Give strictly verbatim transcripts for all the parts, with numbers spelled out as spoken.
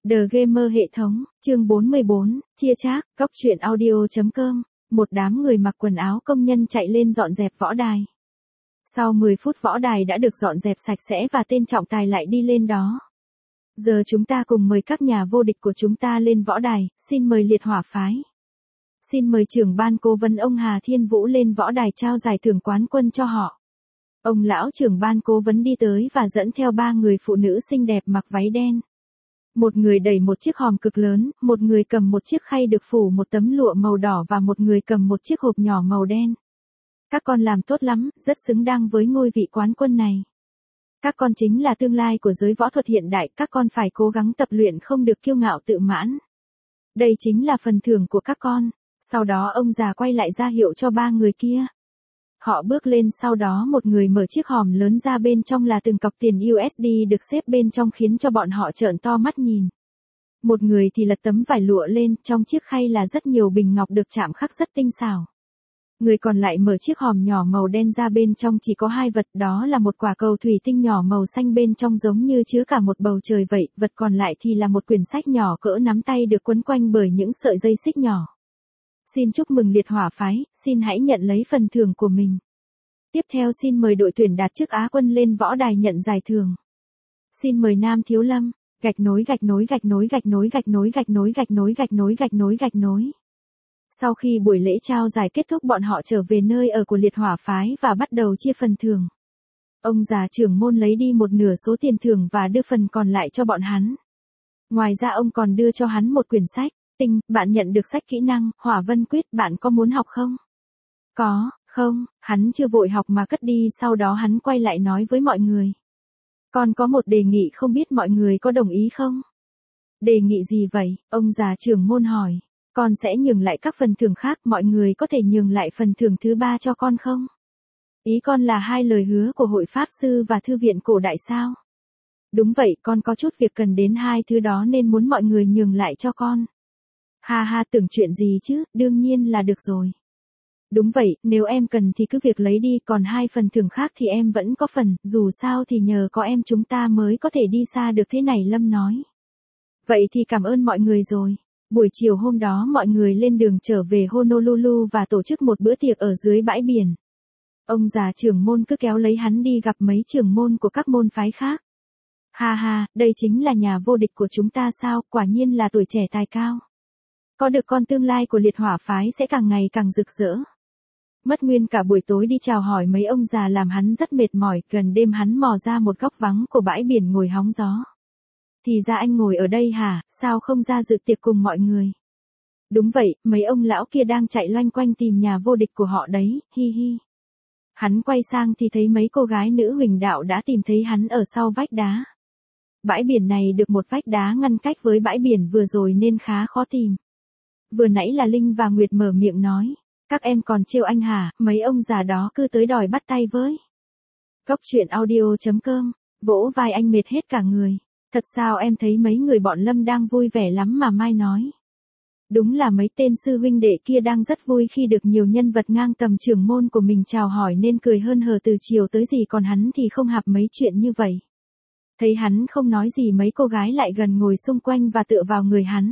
The Gamer hệ thống, chương bốn mươi bốn, chia chác, cóc truyện audio.com, một đám người mặc quần áo công nhân chạy lên dọn dẹp võ đài. Sau mười phút võ đài đã được dọn dẹp sạch sẽ và tên trọng tài lại đi lên đó. Giờ chúng ta cùng mời các nhà vô địch của chúng ta lên võ đài, xin mời liệt hỏa phái. Xin mời trưởng ban cố vấn ông Hà Thiên Vũ lên võ đài trao giải thưởng quán quân cho họ. Ông lão trưởng ban cố vấn đi tới và dẫn theo ba người phụ nữ xinh đẹp mặc váy đen. Một người đẩy một chiếc hòm cực lớn, một người cầm một chiếc khay được phủ một tấm lụa màu đỏ và một người cầm một chiếc hộp nhỏ màu đen. Các con làm tốt lắm, rất xứng đáng với ngôi vị quán quân này. Các con chính là tương lai của giới võ thuật hiện đại, các con phải cố gắng tập luyện không được kiêu ngạo tự mãn. Đây chính là phần thưởng của các con. Sau đó ông già quay lại ra hiệu cho ba người kia. Họ bước lên, sau đó một người mở chiếc hòm lớn ra, bên trong là từng cọc tiền u ét đê được xếp bên trong khiến cho bọn họ trợn to mắt nhìn. Một người thì lật tấm vải lụa lên, trong chiếc khay là rất nhiều bình ngọc được chạm khắc rất tinh xảo. Người còn lại mở chiếc hòm nhỏ màu đen ra, bên trong chỉ có hai vật, đó là một quả cầu thủy tinh nhỏ màu xanh bên trong giống như chứa cả một bầu trời vậy, vật còn lại thì là một quyển sách nhỏ cỡ nắm tay được quấn quanh bởi những sợi dây xích nhỏ. Xin chúc mừng liệt hỏa phái, xin hãy nhận lấy phần thưởng của mình. Tiếp theo xin mời đội tuyển đạt chức Á quân lên võ đài nhận giải thưởng. Xin mời Nam Thiếu Lâm, gạch nối gạch nối gạch nối gạch nối gạch nối gạch nối gạch nối gạch nối gạch nối gạch nối. Sau khi buổi lễ trao giải kết thúc, bọn họ trở về nơi ở của liệt hỏa phái và bắt đầu chia phần thưởng. Ông già trưởng môn lấy đi một nửa số tiền thưởng và đưa phần còn lại cho bọn hắn. Ngoài ra ông còn đưa cho hắn một quyển sách. Tinh, bạn nhận được sách kỹ năng, Hỏa Vân Quyết, bạn có muốn học không? Có, không, hắn chưa vội học mà cất đi, sau đó hắn quay lại nói với mọi người. Con có một đề nghị, không biết mọi người có đồng ý không? Đề nghị gì vậy? Ông già trưởng môn hỏi. Con sẽ nhường lại các phần thưởng khác, mọi người có thể nhường lại phần thưởng thứ ba cho con không? Ý con là hai lời hứa của hội pháp sư và thư viện cổ đại sao? Đúng vậy, con có chút việc cần đến hai thứ đó nên muốn mọi người nhường lại cho con. Ha ha, tưởng chuyện gì chứ, đương nhiên là được rồi. Đúng vậy, nếu em cần thì cứ việc lấy đi, còn hai phần thưởng khác thì em vẫn có phần, dù sao thì nhờ có em chúng ta mới có thể đi xa được thế này, Lâm nói. Vậy thì cảm ơn mọi người rồi. Buổi chiều hôm đó mọi người lên đường trở về Honolulu và tổ chức một bữa tiệc ở dưới bãi biển. Ông già trưởng môn cứ kéo lấy hắn đi gặp mấy trưởng môn của các môn phái khác. Ha ha, đây chính là nhà vô địch của chúng ta sao, quả nhiên là tuổi trẻ tài cao. Có được con, tương lai của liệt hỏa phái sẽ càng ngày càng rực rỡ. Mất nguyên cả buổi tối đi chào hỏi mấy ông già làm hắn rất mệt mỏi, gần đêm hắn mò ra một góc vắng của bãi biển ngồi hóng gió. Thì ra anh ngồi ở đây hả, sao không ra dự tiệc cùng mọi người? Đúng vậy, mấy ông lão kia đang chạy loanh quanh tìm nhà vô địch của họ đấy, hi hi. Hắn quay sang thì thấy mấy cô gái nữ huỳnh đạo đã tìm thấy hắn ở sau vách đá. Bãi biển này được một vách đá ngăn cách với bãi biển vừa rồi nên khá khó tìm. Vừa nãy là Linh và Nguyệt mở miệng nói. Các em còn trêu anh hả, mấy ông già đó cứ tới đòi bắt tay với. Cóc truyện audio.com, vỗ vai anh mệt hết cả người. Thật sao em thấy mấy người bọn Lâm đang vui vẻ lắm mà Mai nói. Đúng là mấy tên sư huynh đệ kia đang rất vui khi được nhiều nhân vật ngang tầm trưởng môn của mình chào hỏi nên cười hơn hờ từ chiều tới gì, còn hắn thì không hạp mấy chuyện như vậy. Thấy hắn không nói gì, mấy cô gái lại gần ngồi xung quanh và tựa vào người hắn.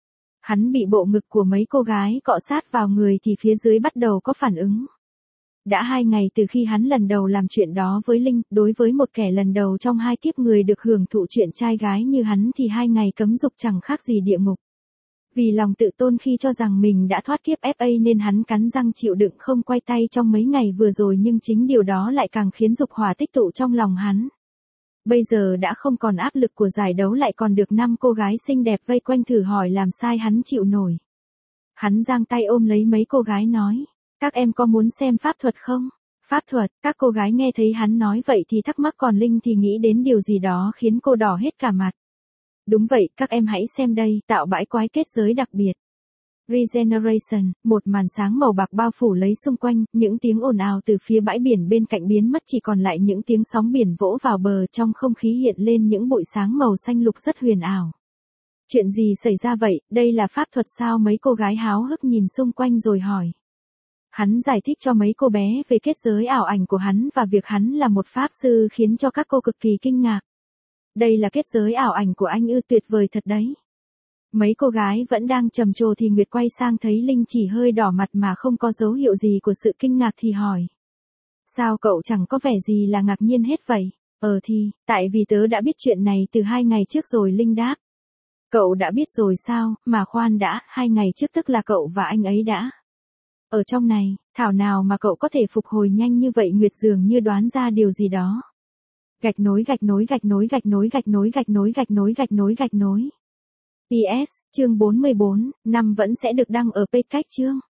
Hắn bị bộ ngực của mấy cô gái cọ sát vào người thì phía dưới bắt đầu có phản ứng. Đã hai ngày từ khi hắn lần đầu làm chuyện đó với Linh, đối với một kẻ lần đầu trong hai kiếp người được hưởng thụ chuyện trai gái như hắn thì hai ngày cấm dục chẳng khác gì địa ngục. Vì lòng tự tôn khi cho rằng mình đã thoát kiếp ép a nên hắn cắn răng chịu đựng không quay tay trong mấy ngày vừa rồi, nhưng chính điều đó lại càng khiến dục hỏa tích tụ trong lòng hắn. Bây giờ đã không còn áp lực của giải đấu, lại còn được năm cô gái xinh đẹp vây quanh thử hỏi làm sai hắn chịu nổi. Hắn giang tay ôm lấy mấy cô gái nói, các em có muốn xem pháp thuật không? Pháp thuật, các cô gái nghe thấy hắn nói vậy thì thắc mắc, còn Linh thì nghĩ đến điều gì đó khiến cô đỏ hết cả mặt. Đúng vậy, các em hãy xem đây, tạo bãi quái kết giới đặc biệt. Regeneration, một màn sáng màu bạc bao phủ lấy xung quanh, những tiếng ồn ào từ phía bãi biển bên cạnh biến mất, chỉ còn lại những tiếng sóng biển vỗ vào bờ, trong không khí hiện lên những bụi sáng màu xanh lục rất huyền ảo. Chuyện gì xảy ra vậy, đây là pháp thuật sao? Mấy cô gái háo hức nhìn xung quanh rồi hỏi. Hắn giải thích cho mấy cô bé về kết giới ảo ảnh của hắn và việc hắn là một pháp sư khiến cho các cô cực kỳ kinh ngạc. Đây là kết giới ảo ảnh của anh ư, tuyệt vời thật đấy. Mấy cô gái vẫn đang trầm trồ thì Nguyệt quay sang thấy Linh chỉ hơi đỏ mặt mà không có dấu hiệu gì của sự kinh ngạc thì hỏi. Sao cậu chẳng có vẻ gì là ngạc nhiên hết vậy? Ờ thì, tại vì tớ đã biết chuyện này từ hai ngày trước rồi, Linh đáp. Cậu đã biết rồi sao, mà khoan đã, hai ngày trước tức là cậu và anh ấy đã. Ở trong này, thảo nào mà cậu có thể phục hồi nhanh như vậy? Nguyệt dường như đoán ra điều gì đó. Gạch nối gạch nối gạch nối gạch nối gạch nối gạch nối gạch nối gạch nối gạch nối. pê ét, chương bốn mươi bốn, năm vẫn sẽ được đăng ở page cách chương.